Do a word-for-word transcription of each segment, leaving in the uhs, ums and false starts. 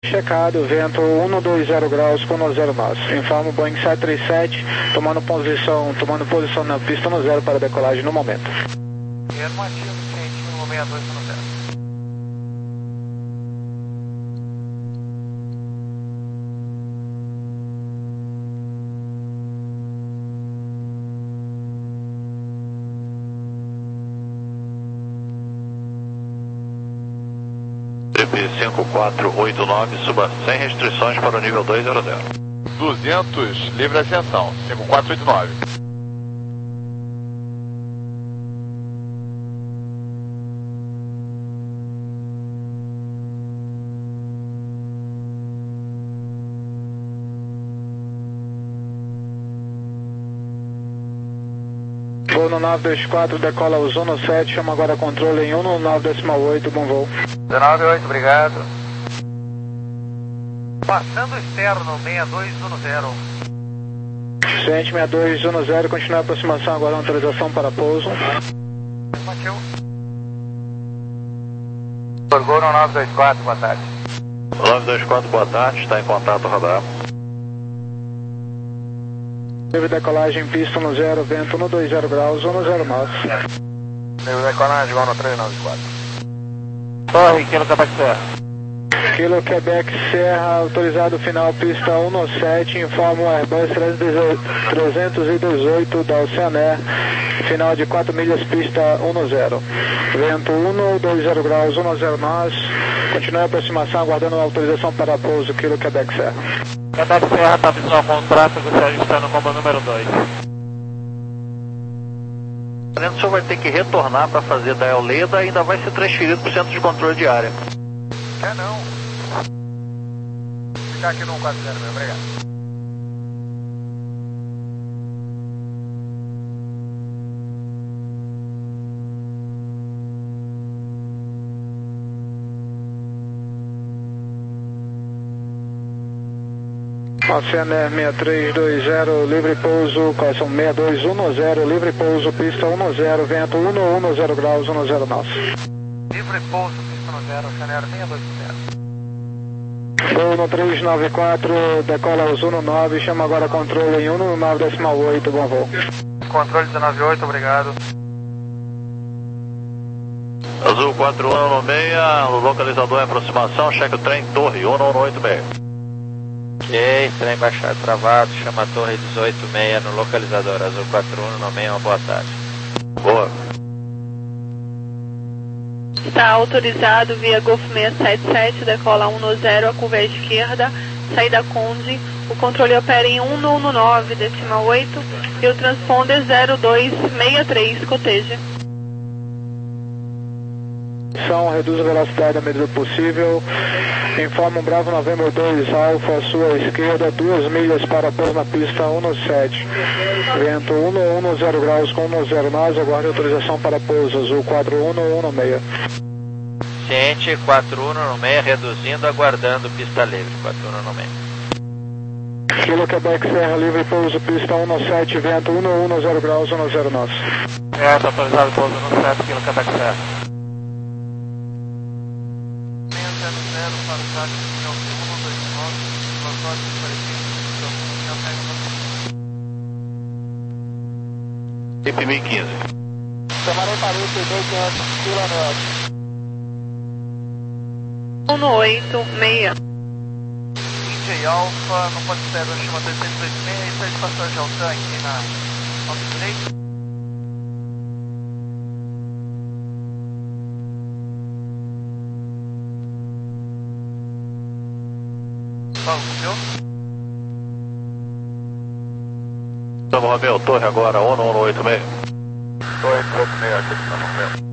Checado, vento um dois zero graus com zero nós. Informo Boeing sete três sete, tomando posição, tomando posição na pista no zero para decolagem no momento. Afirmativo, cientinho no sessenta e dois no zero. cinco quatro oito nove, suba sem restrições para o nível dois zero zero. duzentos, livre ascensão, cinco quatro oito nove. Voo no nove dois quatro, decola o Zona sete, chama agora controle em um no nove decimal oito, bom voo. dezenove oito, obrigado. Passando externo, sessenta e dois um zero. Ciente sessenta e dois um zero, continua a aproximação, agora autorização para pouso. Afirmativo. Gol no nove dois quatro, boa tarde. nove dois quatro, boa tarde, está em contato radar. Livre decolagem, pista no zero, vento um dois zero graus, um zero nós. Livre decolagem, igual no três nove quatro. Torre, Kilo Quebec Serra. Kilo Quebec Serra, autorizado final, pista um sete, informa o Airbus trezentos e dezoito da Oceanair, final de quatro milhas, pista um zero. Vento um dois zero graus, um zero nós, continue a aproximação, aguardando a autorização para pouso, Kilo Quebec Serra. Quebec Serra está visual contrato, você ajustando como número dois. O senhor vai ter que retornar para fazer da Euleda e ainda vai ser transferido para o centro de controle de área. É não. Vou ficar aqui no um quatro zero, meu, obrigado. Oceanair seis três dois zero, livre pouso, quais são seis dois um zero, livre pouso, pista um zero, vento um um zero graus, um zero nós. Livre pouso, pista no zero, Oceanair seis dois zero. Voo no três nove quatro, decola os um nove, chama agora controle em um no nove decimal oito, bom voo. Controle dezenove oito, obrigado. Azul quatro um um seis, localizador em aproximação, cheque o trem, torre um um oito seis. Ok, trem baixado travado, chama a torre dezoito seis no localizador, Azul quatro um um seis, uma boa tarde. Boa. Está autorizado via Golf seis sete sete, decola um zero, a curva à esquerda, saída Conde, o controle opera em um no nove decimal oito e o transponder zero dois seis três, coteja. Reduz a velocidade à medida do possível. Informa um Bravo November dois Alfa à sua esquerda, duas milhas para pôr na pista um sete. Vento um um zero graus com um zero nós, aguarde autorização para pouso, Azul quatro um um seis. Ciente quatro um um seis, reduzindo, aguardando pista livre, quatro um um seis. Kilo Quebec Serra, livre pouso, pista um sete, vento um um zero graus, um zero nós. É, está autorizado pouso no sete, Kilo Quebec Serra. I P mil e quinze. Camarão Paris, dois quinhentos, Vila Norte. um oito seis. D J Alpha, não pode ser, chama trezentos e dois seis, está de passagem de Altan aqui na nove três. Paulo, viu? Estamos Romeu, torre agora, um um oito seis. Torre oito seis, aqui estamos Romeu.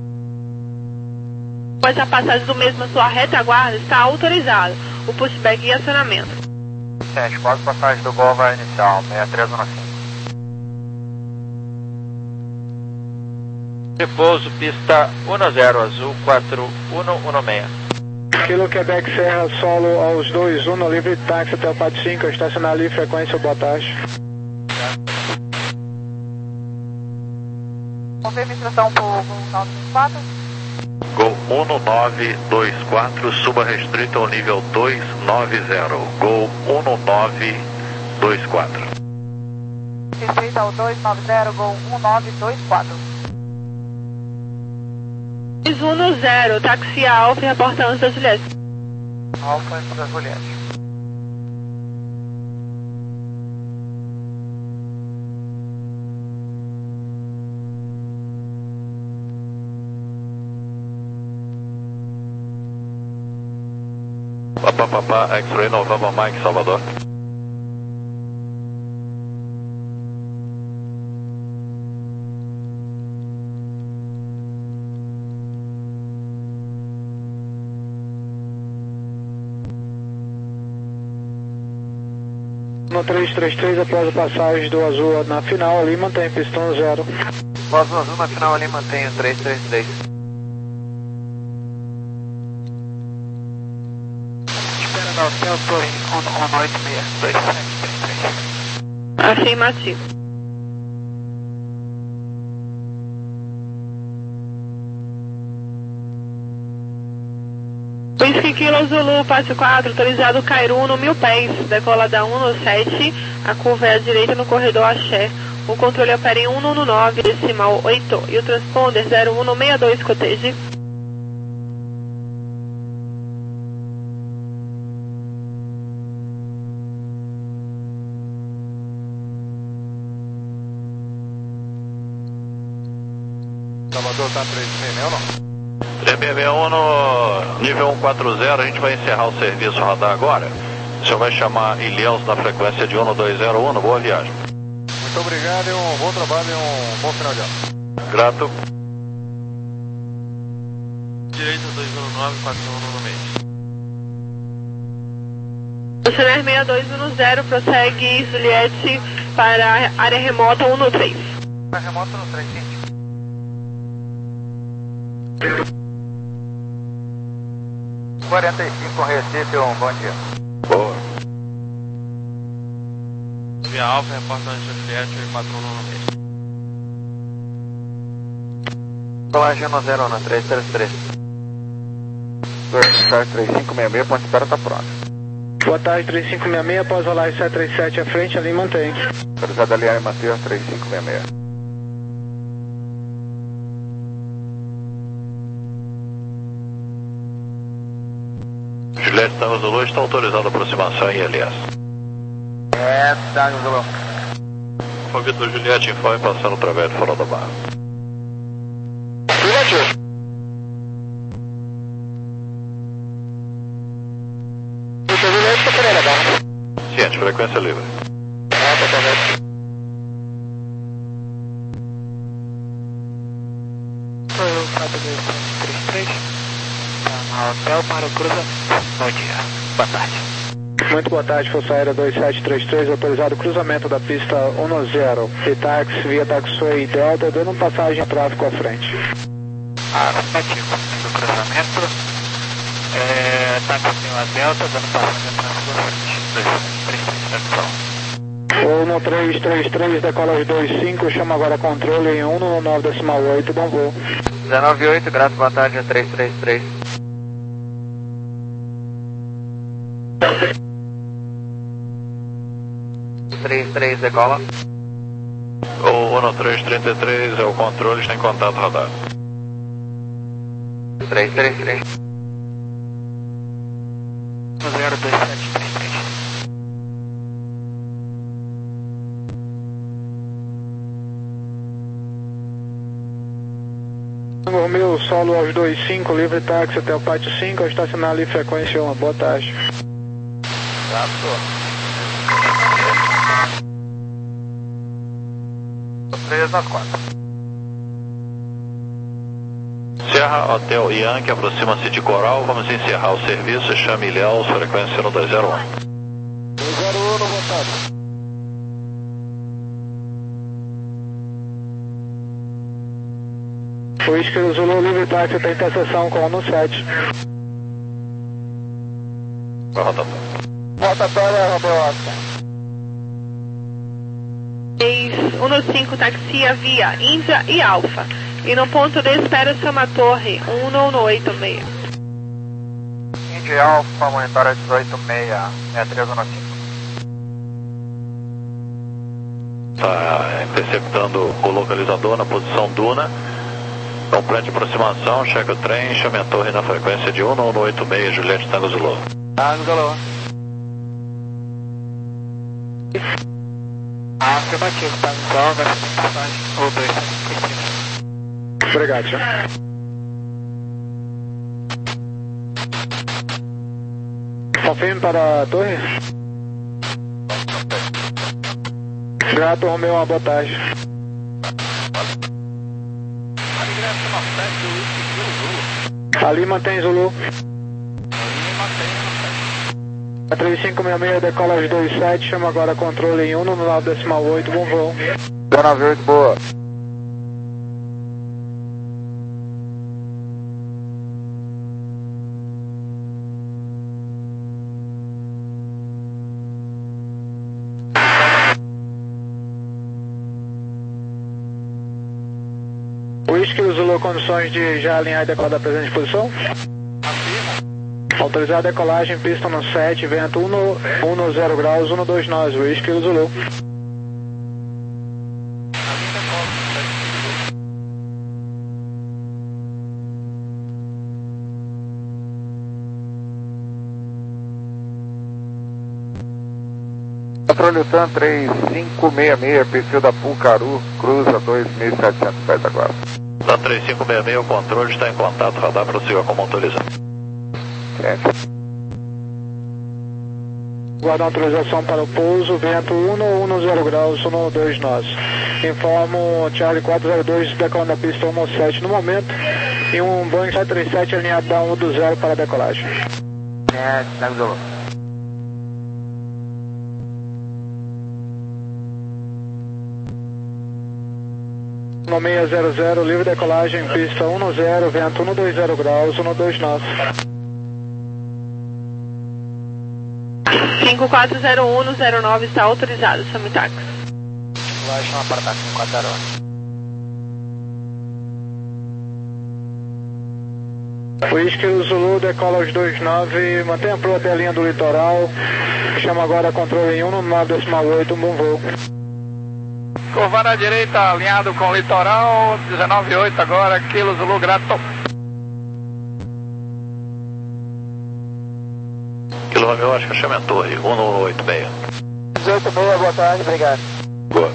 Após a passagem do mesmo a sua retaguarda, está autorizado o pushback e acionamento. sete, quase passagem do Gol vai inicial, seis três um cinco. Repouso, pista um zero, Azul quatro um um seis. Kilo Quebec Serra, solo aos dois um, no livre táxi até o Pátio cinco, estacionar ali, frequência, boa tarde. Confirma a instrução para o nove quatro. Gol um nove dois quatro, suba restrito ao nível dois nove zero. Gol um nove dois quatro. Restrito ao dois nove zero, Gol um nove dois quatro. dois um zero, táxi Alfa e reporta antes da Juliette. Alfa antes da Juliette. Papá, papá, X-Ray November Mike, Salvador. No três três três, após a passagem do azul na final ali, mantém pistão zero. Após o azul na final ali, mantém o três três três. Espera no hotel, tô em um oito seis dois sete três três. Afirmativo. Whisky Kilo Zulu, passe quatro, autorizado Cairu no mil pés, decola da um no sete, a curva é à direita no corredor Axé, o controle opera em um no nove, decimal oito, e o transponder zero um no sessenta e dois, coteje. Salvador tá três seis seis ou não? três seis seis um no nível cento e quarenta, a gente vai encerrar o serviço radar agora. O senhor vai chamar Ilhéus na frequência de um dois zero um, boa viagem. Muito obrigado e um bom trabalho e um bom final de ano. Grato. Direita dois um nove, quatro um no meio. O Cener seis dois um zero prossegue Juliette para a área remota um no três. Área remota no três, sim. quarenta e cinco Recife, um bom dia. Boa. Via Alfa, reporta antes da Juliette e quatro um no meio. Colagem no zero um, três três três. três cinco seis seis, ponto de espera está pronto. Boa tarde, três cinco seis seis, após rolar sete três sete à frente, ali mantém. Autorizado ali e manter três cinco seis seis. Juliette Tango Zulu está autorizado a aproximação em L S. É, Tango Zulu. Vitor Juliette, informe passando através do farol da barra. Juliette. Vitor Juliette, está Pereira, barra. Ciente, frequência livre. Ah, totalmente. Foi o quatro dois sete três três. Tá no hotel para o cruzamento. Bom dia, boa tarde. Muito boa tarde, Força Aérea dois sete três três, autorizado cruzamento da pista um zero. E táxi via Taxiway Delta, dando passagem a tráfego à frente. Afirmativo, do cruzamento. É, Taxiway Delta, dando passagem a tráfego à frente. dois sete três três, Voo no três três três, decola dois cinco, chama agora controle em um no nove decimal oito, bom voo. dezenove oito, graças, boa tarde, três três três. três três, decola. O um três trinta e três é o controle, está em contato radar. três três três. zero dois sete três três. Romeu, solo aos dois cinco, livre táxi até o pátio cinco, ao estacionar ali frequência um, boa tarde. Grato. três a quatro. Serra Hotel Yankee, aproxima-se de Coral, vamos encerrar o serviço, chame Ilhéus, frequência no dois zero um. dois zero um, boa tarde. O Whisky Zulu, livre táxi, tem interseção com o no sete. Rotatória. Rotatória, Romeu Oscar. um no cinco, taxia via Índia e Alfa. E no ponto D, espera chama a torre, um no oito seis. Indy Alfa, monitora dezoito seis, sessenta e três um cinco. Está interceptando o localizador na posição Duna. Então, plano de aproximação, checa o trem, chame a torre na frequência de um no oito seis, Juliette Tango Zulu. Tango Zulu. Afirmativo, Tango Zulu, vai fazer passagem, ou dois, Cristina. Obrigado, senhor. Confirme para a torre. Grato, Romeu, uma boa tarde. Ali mantém Zulu. A três cinco seis seis, decola aos dois sete, chama agora controle em um no nove decimal oito, bom voo. nove oito, boa. Whisky, Zulu, condições de já alinhar e decolar da presente posição? Autorizar a decolagem, pista no sete, vento um no, um no zero graus, um no dois nós, Whisky, Zulu. Controle TAM três cinco seis seis, perfil da Pulcaru, cruza dois mil e setecentos pés agora. TAM três cinco seis seis, o controle está em contato, radar prossiga como autorizado. Guarda autorização para o pouso, vento um no um no zero graus, um no dois nós. Informo Charlie quatro zero dois, decolando a pista um no sete no momento, e um Boeing sete três sete alinhado da um do zero para a decolagem. É, Tango Zulu. No seis zero zero, livre decolagem, pista um no zero, vento um no dois zero graus, um no dois nós. cinco quatro zero um no zero nove está autorizado, chame táxi. Vai chamar para táxi cinco quatro zero um. Whisky Zulu, decola aos dois nove, mantenha a proa até a linha do litoral, chama agora controle em um no nove decimal oito, um bom voo. Curvar à direita, alinhado com o litoral, dezenove oito agora, Kilo Zulu, grato. Kilo Romeo, acho que chame a torre, um no oito seis. dezoito seis, boa tarde, obrigado. Boa.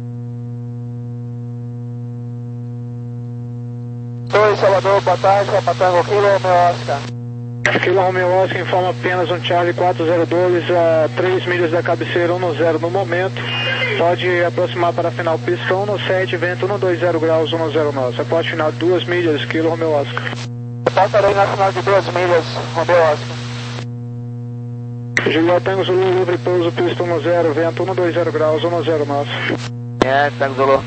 Oi, Salvador, boa tarde, Papatango, Kilo Romeo Oscar. Kilo Romeo Oscar informa apenas um Charlie quatro zero dois a três milhas da cabeceira, um no zero no momento. Pode aproximar para a final pista um no sete, vento um no dois zero graus, um no zero nós. Aporte final duas milhas, Kilo Romeo Oscar. Passarei na final de duas milhas, Romeo Oscar. Juliette Tango Zulu, livre pouso, pista um no zero, vento um no dois zero graus, um no zero nós. É, Tango Zulu.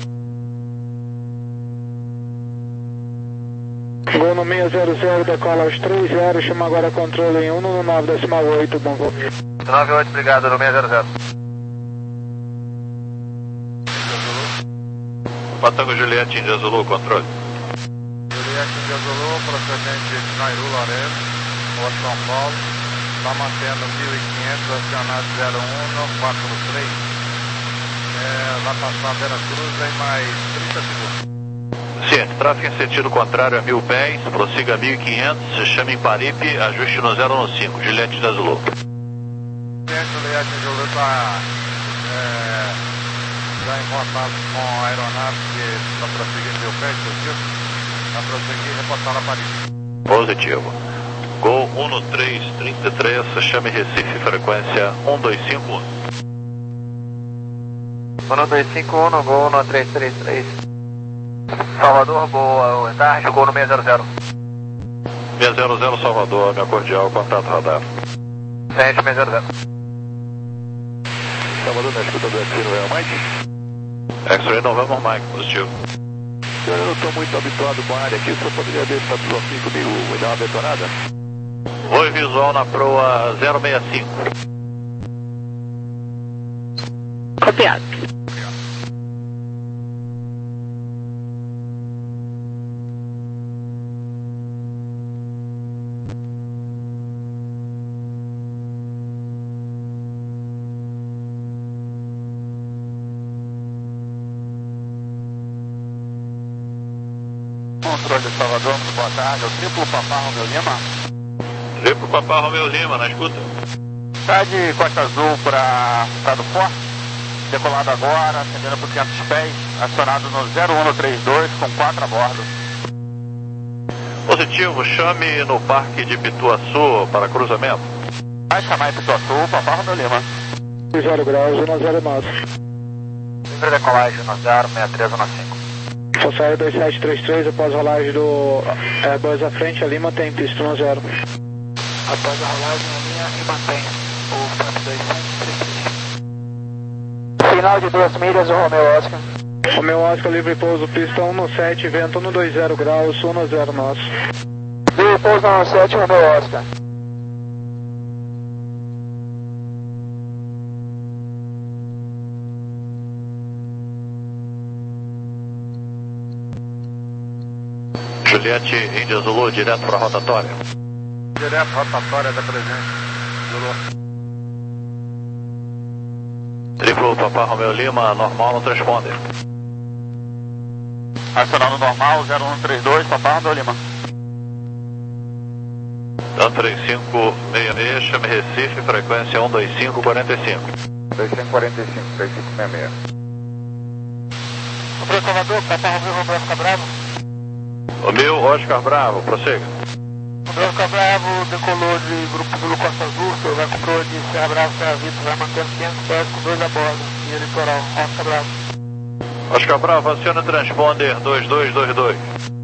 Gol no seis zero zero, decola aos três zero, chama agora controle em um no nove decimal oito, bom voo. nove oito, obrigado, no seis zero zero. Patango Juliette, Índia Zulu, controle. Juliette Índia Zulu, procedente de Nairu Lourenço, Rua São Paulo, está mantendo mil e quinhentos, acionado zero um quatro três. É, vai passar a Vera Cruz em mais trinta segundos. Ciente, tráfego em sentido contrário a mil pés, prossiga mil e quinhentos, chame em Paripe, ajuste no zero um cinco, Juliette Índia Zulu. Ciente, Juliette Índia Zulu está é, já em contato com a aeronave que está prosseguindo mil pés, está prosseguindo e reportar a Paripe. Positivo. Gol um no três trinta e três, chame Recife, frequência um dois cinco um. um dois cinco um, Gol no três três três. Salvador, boa tarde, Gol no seis zero zero. seis zero zero Salvador, minha cordial, contato radar. sete seis zero zero. Salvador, na escuta do X-Ray November Mike. X-Ray November Mike, positivo. Eu não estou muito habituado com a área aqui, o senhor poderia deixar por aqui comigo e dar uma detonada? Oi, visual na proa zero seis cinco. Copiado. controle de Salvador, muito boa tarde. É o triplo Papá Romeu Lima. Triplo Papá Romeu Lima, na escuta. Tá de Costa Azul para Estado Forte. Decolado agora, ascendendo por quinhentos pés. Acionado no zero um três dois com quatro a bordo. Positivo, chame no Parque de Pituaçu para cruzamento. Vai chamar em Pituaçu, Papá Romeu Lima. zero graus, um zero nove. Livre decolagem no zero seis três um cinco. Forçaia dois sete três três, após a rolagem do Airbus à frente, a Lima tem pista um zero. Após a rolagem, a linha e mantenha o F A B dois sete três três. Final de duas milhas, o Romeu Oscar. Romeu Oscar, livre pouso, pista um sete, vento um dois zero graus, um zero nosso. Livre pouso um sete, Romeu Oscar. Juliette Índia Zulu, direto para a rotatória. Direto, rotatória da presença. Zulu. Triplo Papá Romeu Lima, normal no transponder. Acionando normal, zero um três dois, Papá Romeu Lima. Tanto três cinco seis seis, chame Recife, frequência um dois cinco quatro cinco. dois cinco quatro cinco, três cinco seis seis. O Salvador, Papá Romeu, Romeu Oscar Bravo. Romeu Oscar Bravo, prossiga. Romeu Oscar Bravo decolou de Grupo Zulu Costa Azul, o senhor vai com proa de Serra Bravo, Serra Vitor, vai mantendo quinhentos pés com dois a bordo, e litoral, Oscar Bravo. Oscar Bravo, aciona transponder dois dois dois dois.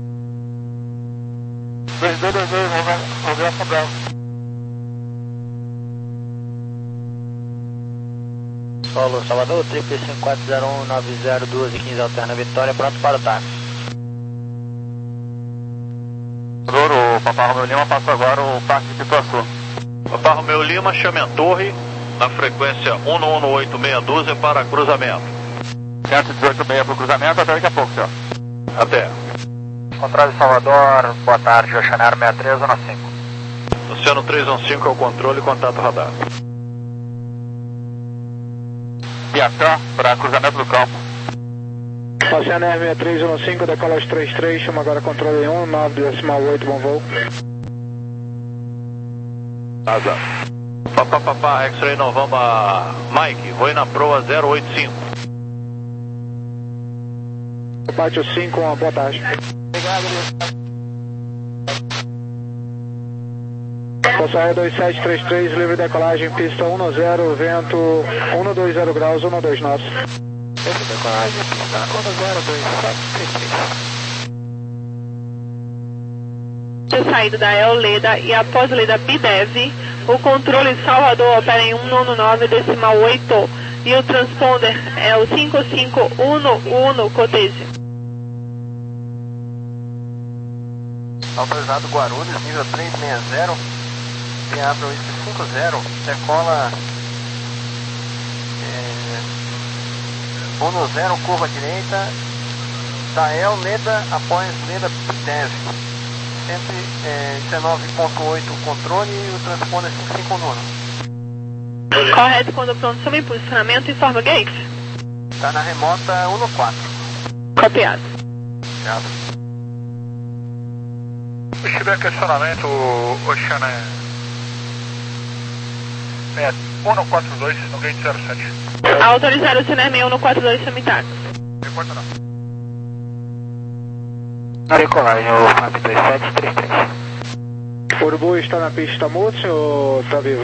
dois dois dois dois, Romeu Oscar Bravo. Solo Salvador, triplo cinco quatro zero um nove zero doze quinze, alterna Vitória, pronto para o táxi. O Papá Romeu Lima passa agora o Parque de Pituaçu. Papá Romeu Lima, chame a torre na frequência um um oito seis doze para cruzamento. cento e dezoito seis para o cruzamento, até daqui a pouco, senhor. Até. Controle de Salvador, boa tarde, Oceanário seis três um cinco. Oceano três um cinco é o controle, contato radar. Piatã para cruzamento do campo. Oceanário seis três um cinco, decolagem três três, chama agora controle um, nove decimal oito, bom voo. Asa. Papá, papá, X-Ray Novamba, Mike, vou na proa zero oito cinco. Bate o cinco, uma boa tarde. Obrigado, Forçaia dois sete três três, livre decolagem, pista um zero, vento um dois zero graus, um dois nosso. Livre decolagem, pista um zero dois sete três três. Saída da Eoleda e após a lei da BIDEV, o controle de Salvador opera em cento e nove decimal oito e o transponder é o cinco cinco um um Cotese. Autorizado Guarulhos, nível três seis zero, abre o I C cinco zero, decola é, um zero, curva direita, da Eoleda após Leda BIDEV. cento e dezenove ponto oito controle e o transponder cinco cinco um. Correto, quando pronto, sob posicionamento, informa gate. Está na remota um quatro. Copiado. Obrigado. Se tiver questionamento, Oceana é um quatro dois, no gate zero sete. Autorizar o Ciner um no quatro dois Samitax. Não importa não. Na decolagem, o F A B dois sete três três. Urubu está na pista mute ou está vivo?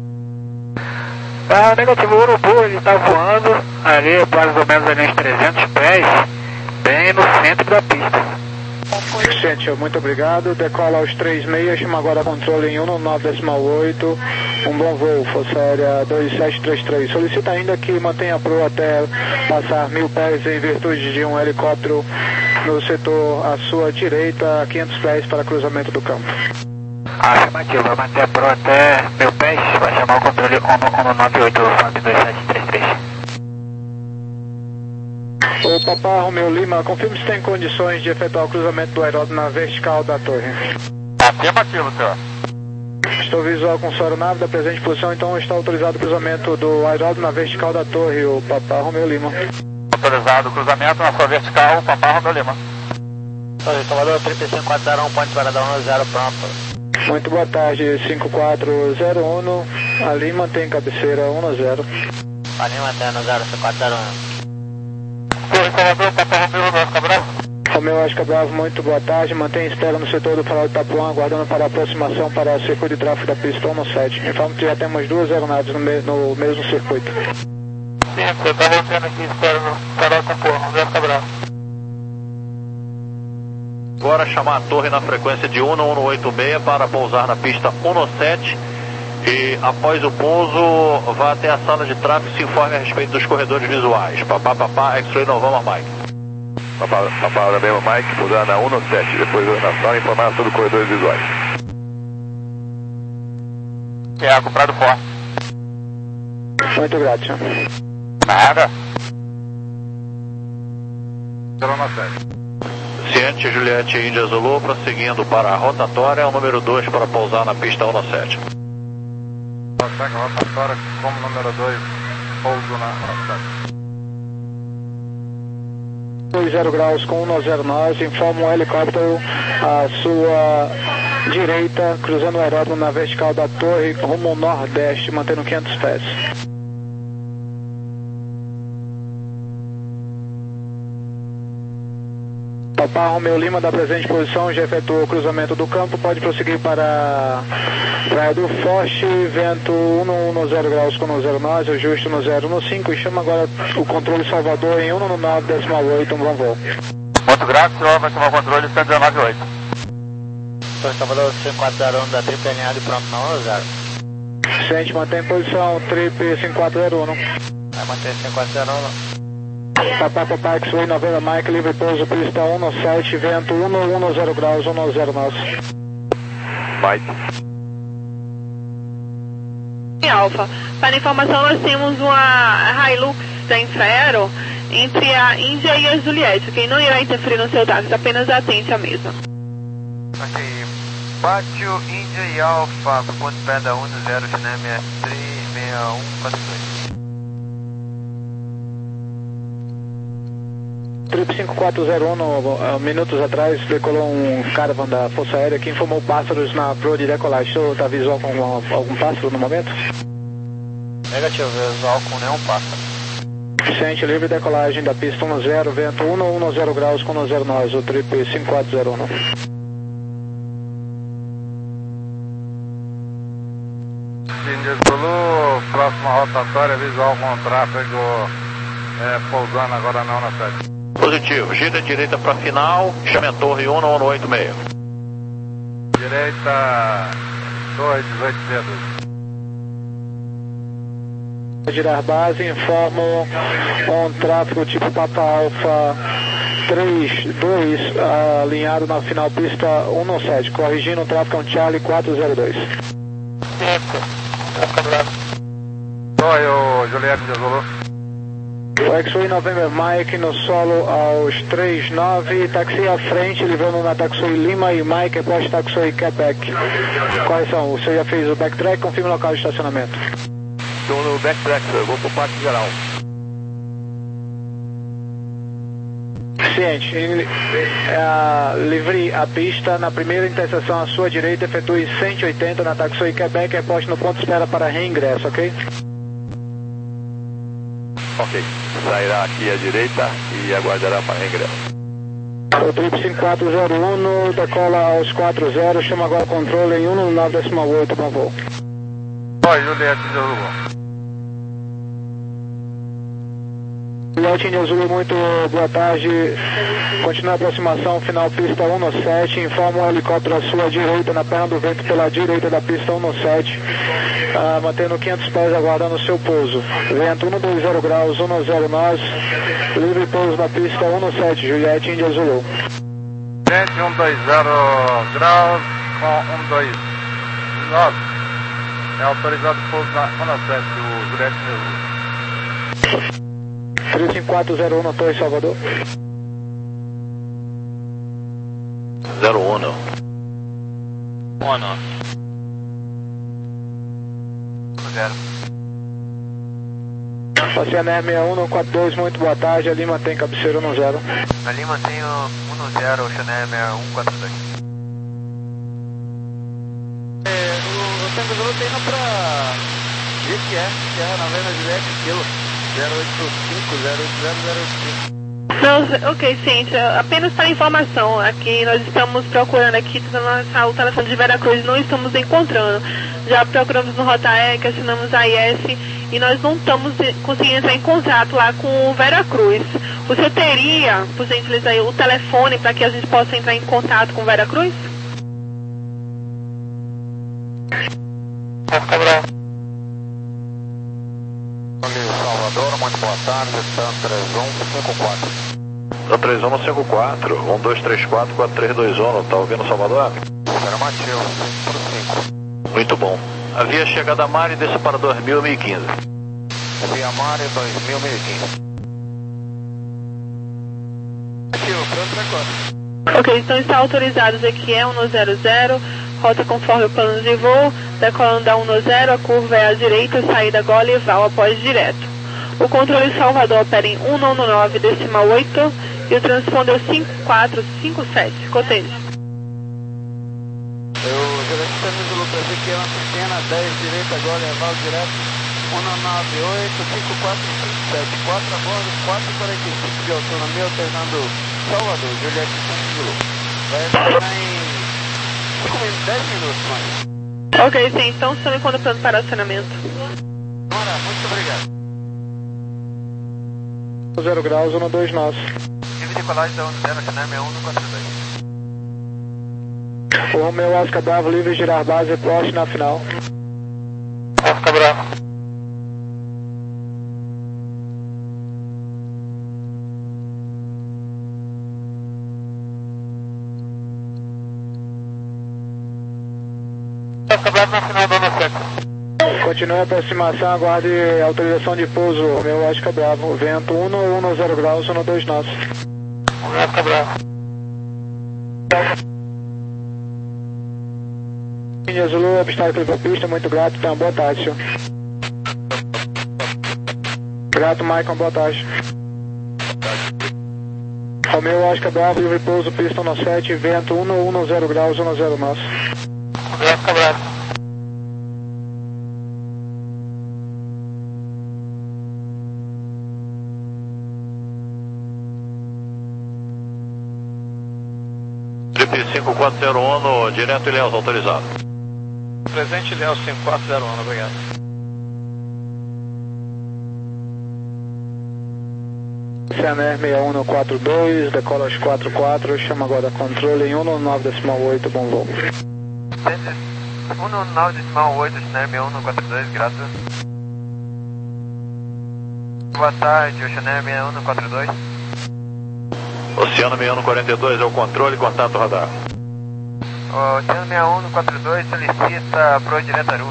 Ah, negativo, o Urubu ele está voando ali mais ou menos ali uns trezentos pés, bem no centro da pista. Gente, muito obrigado. Decola aos três seis, chama agora controle em um nove decimal oito. Um bom voo, Força Aérea dois sete três três. Solicita ainda que mantenha a proa até passar mil pés em virtude de um helicóptero no setor à sua direita, a quinhentos pés para cruzamento do campo. Afirmativo, vai manter a proa até mil pés, vai chamar o controle um um nove oito, F A B dois sete três três. O Papá Romeu Lima, confirme se tem condições de efetuar o cruzamento do aeródromo na vertical da torre. Afirmativo, senhor. Estou visual com sua aeronave da presente posição, então está autorizado o cruzamento do aeródromo na vertical da torre, o Papá Romeu Lima. Autorizado o cruzamento na sua vertical, Papá Romeu Lima. Oi, Salvador, três cinco quatro zero um, ponte para dar um zero pronto. Muito boa tarde, cinco quatro zero um, ali mantém cabeceira um zero. Ali mantendo zero cinco quatro zero um. Oi, Salvador, Papa Romeu, Oscar Bravo. Romeu, Oscar Bravo, muito boa tarde, mantém espera no setor do farol de Itapuã, aguardando para a aproximação para o circuito de tráfego da pista um sete. Informo que já temos duas aeronaves no, me no mesmo circuito. Sim, você está voltando aqui, espera no farol de Itapuã, Oscar Bravo. Agora chamar a torre na frequência de um um oito seis para pousar na pista um sete e após o pouso vá até a sala de tráfego e se informe a respeito dos corredores visuais. Papá, papá, X-Ray November Mike. Papá, papá, November Mike, pousar na um sete, depois na sala informar sobre corredores visuais. É, comprado forte. Muito grato, senhor. Nada. zero sete. Ciente, Juliette Índia Zulu, prosseguindo para a rotatória, o número dois para pousar na pista um sete. Segue a rotatória como número dois, pouso na rotatória. dois zero graus com um zero nove, informa um helicóptero à sua direita, cruzando o aeródromo na vertical da torre, rumo ao nordeste, mantendo quinhentos pés. Papá Romeu Lima, da presente posição, já efetuou o cruzamento do campo, pode prosseguir para Praia do Forte, vento um zero graus com um zero nove, o justo no zero cinco, e chama agora o controle Salvador em um nove decimal oito, um bom voo. Muito grato, senhor, vai tomar o controle cento e dezenove oito. Oi, Salvador, cinco quatro zero um da triple alinhado e pronto na um zero. Ciente, mantém posição, trip cinco quatro zero um. Vai manter cinco quatro zero um. Papá, papá, X-Ray November Mike, livre pouso, pista um sete, vento um zero graus, um zero nove. Mike. Em Alfa, para informação, nós temos uma Hilux da Infraero entre a Índia e a Juliette, ok? Não irá interferir no seu táxi, apenas atente a mesma. Ok, Pátio, Índia e Alfa, ponto pedra um zero, Chinêmia três seis um quatro dois. Trip cinco quatro zero um, uh, minutos atrás, decolou um caravan da Força Aérea que informou pássaros na proa de decolagem. O senhor está visual com algum, algum pássaro no momento? Negativo, visual com nenhum pássaro. Ciente, livre decolagem da pista um zero, vento um zero graus com um zero nove, o trip cinco quatro zero um. Índia Zulu, próxima rotatória, visual com tráfego, é, pousando agora na um sete. Positivo, gira à direita para final, chame a torre um um oito seis. Direita, torre dezoito dedos. Girar base, informo um tráfego tipo Papa Alfa três dois, alinhado na final pista um sete, corrigindo o tráfego um Charlie quatro zero dois. Oi, o Juliette de Zulu. O X-Ray November Mike no solo aos três nove, taxi à frente, livrando na Taxi Lima e Mike após Taxi Quebec. Correção, o senhor já fez o backtrack, confirme o local de estacionamento. Estou no backtrack, eu vou para o pátio geral. Ciente, é, livre a pista na primeira interseção à sua direita, efetue cento e oitenta na Taxi Quebec, reposte no ponto de espera para reingresso, ok? Ok, sairá aqui à direita e aguardará para reingresso. O trip cinco quatro zero um, decola aos quatro zero, chama agora o controle em um nove decimal oito, bom voo. Oi, Juliette de Zulu. Juliette de Zulu, muito boa tarde. Continua a aproximação, final pista um sete, informa um helicóptero à sua direita, na perna do vento pela direita da pista um sete, uh, mantendo quinhentos pés, aguardando o seu pouso. Vento um dois zero graus, um zero nove, livre pouso na pista um sete, Juliette Índia Zulu. Gente, um dois zero graus com um dois nove. É autorizado pouso na um sete, o Juliette Índia Zulu. três cinco quatro zero um, Torre Salvador. zero um. Ono. Zero. Oceaner seis um no quatro dois, muito boa tarde, a Lima tem cabeceira um zero. A Lima tem o um zero, Oceaner seis um quatro dois. É, o, o Tango Zulu tá indo pra G Q S, Serra Novena Juliette, quilo zero oito cinco, zero oito zero, zero oito cinco. Não, ok, gente, apenas para informação, aqui nós estamos procurando aqui, tentando o telefone de Veracruz, não estamos encontrando. Já procuramos no Rotaé, questionamos a I S e nós não estamos conseguindo entrar em contato lá com o Veracruz. O senhor teria, por gentileza, aí, o telefone para que a gente possa entrar em contato com o Veracruz? Salvador, muito boa tarde, Tan três um cinco quatro. Tan três um no cinco quatro, um dois três quatro, quatro três dois um, tá ouvindo Salvador? Afirmativo, cinco cinco. Muito bom. Havia chegada a Mari, desça para dois mil e quinze. Via Mari, dois mil e quinze. Ativo, pronto para agora. Ok, então está autorizado Ezequiel um zero zero, rota conforme o plano de voo, decolando da um zero, a curva é à direita, saída Golival após direto. O controle Salvador opera em um nove nove decimal oito e o transponder cinco quatro cinco sete, cotejo. Eu gerente Tango Zulu para Ezequiel na pequena, dez direita, Golival direto, um nove oito cinco quatro cinco sete, quatro a bordo, quatro e quarenta e cinco de autonomia, alternando Salvador, Juliette Tango Zulu. Vai terminar em dez minutos mais. Ok, sim, então estamos quando pronto para acionamento. Bora, muito obrigado. zero graus, um dois nove. Tive decolagem da um zero, Oceaner seis um no quatro dois. O Romeu Oscar Bravo, livre, girar base, poste na final. Oscar Bravo. Oscar Bravo na final do ano sete. Continue a aproximação, aguarde autorização de pouso, Romeu Oscar Bravo, vento um zero graus, um dois nove. Oscar Bravo. Linha Zulu, obstáculo para pista, muito grato, tenha uma boa tarde, senhor. Grato, Maicon, boa tarde. Romeu Oscar Bravo, livre pouso, pista no sete, vento um zero graus, um zero nove. Oscar Bravo. Trip cinco quatro zero um no direto Ilhéus, autorizado. Presente Ilhéus cinco quatro zero um, obrigado. Oceaner seis um no quatro dois, decola aos quatro quatro, chama agora controle em um nove decimal oito, bom voo. um nove decimal oito, Oceaner seis um no quatro dois, graças. Boa tarde, Oceaner seis um no quatro dois. Oceano seis um no quarenta e dois é o controle, contato radar. O Oceano seis um no quatro dois solicita pro Diretaru.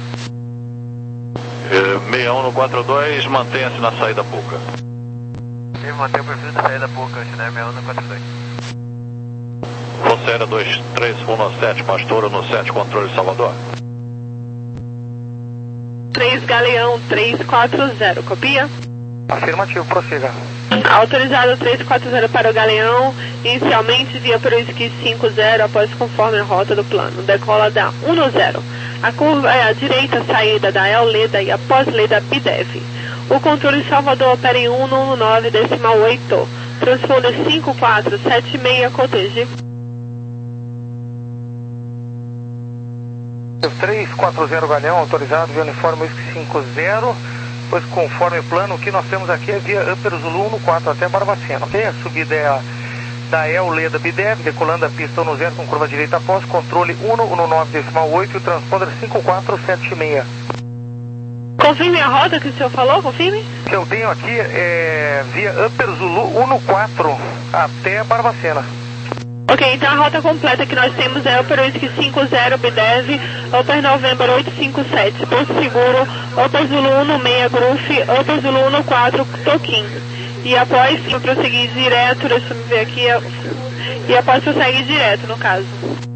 seis um no quatro dois, mantenha-se na saída pouca. Ele mantém o perfil da saída pouca, Oceaner seis um no quatro dois. Você era dois três um no sete, Pastor no sete, controle Salvador. três Galeão três quatro zero, copia? Afirmativo, prossiga. Autorizado três quatro zero para o Galeão, inicialmente via para o esqui cinco zero após conforme a rota do plano, decola da um zero. A curva é à direita, saída da El Leda e após Leda Bidev. O controle Salvador opera em um nove decimal oito, transponder cinco quatro sete seis, cotejo. três quatro zero Galeão, autorizado via uniforme cinco zero. Pois conforme o plano, o que nós temos aqui é via Upper Zulu um quatro até Barbacena, ok? A subida é a da El Leda Bidev, decolando a pista um zero com curva direita após, controle um nove decimal oito e o transponder cinco quatro sete seis. Confirme a rota que o senhor falou, confirme? O que eu tenho aqui é via Upper Zulu um quatro até Barbacena. Ok, então a rota completa que nós temos é Upper Whisky cinco zero Bidev, Upper November oito cinco sete, Porto Seguro, Upper Zulu um seis Groove, Upper Zulu um quatro Toquim. E após prosseguir direto, deixa eu ver aqui, e após prosseguir direto no caso.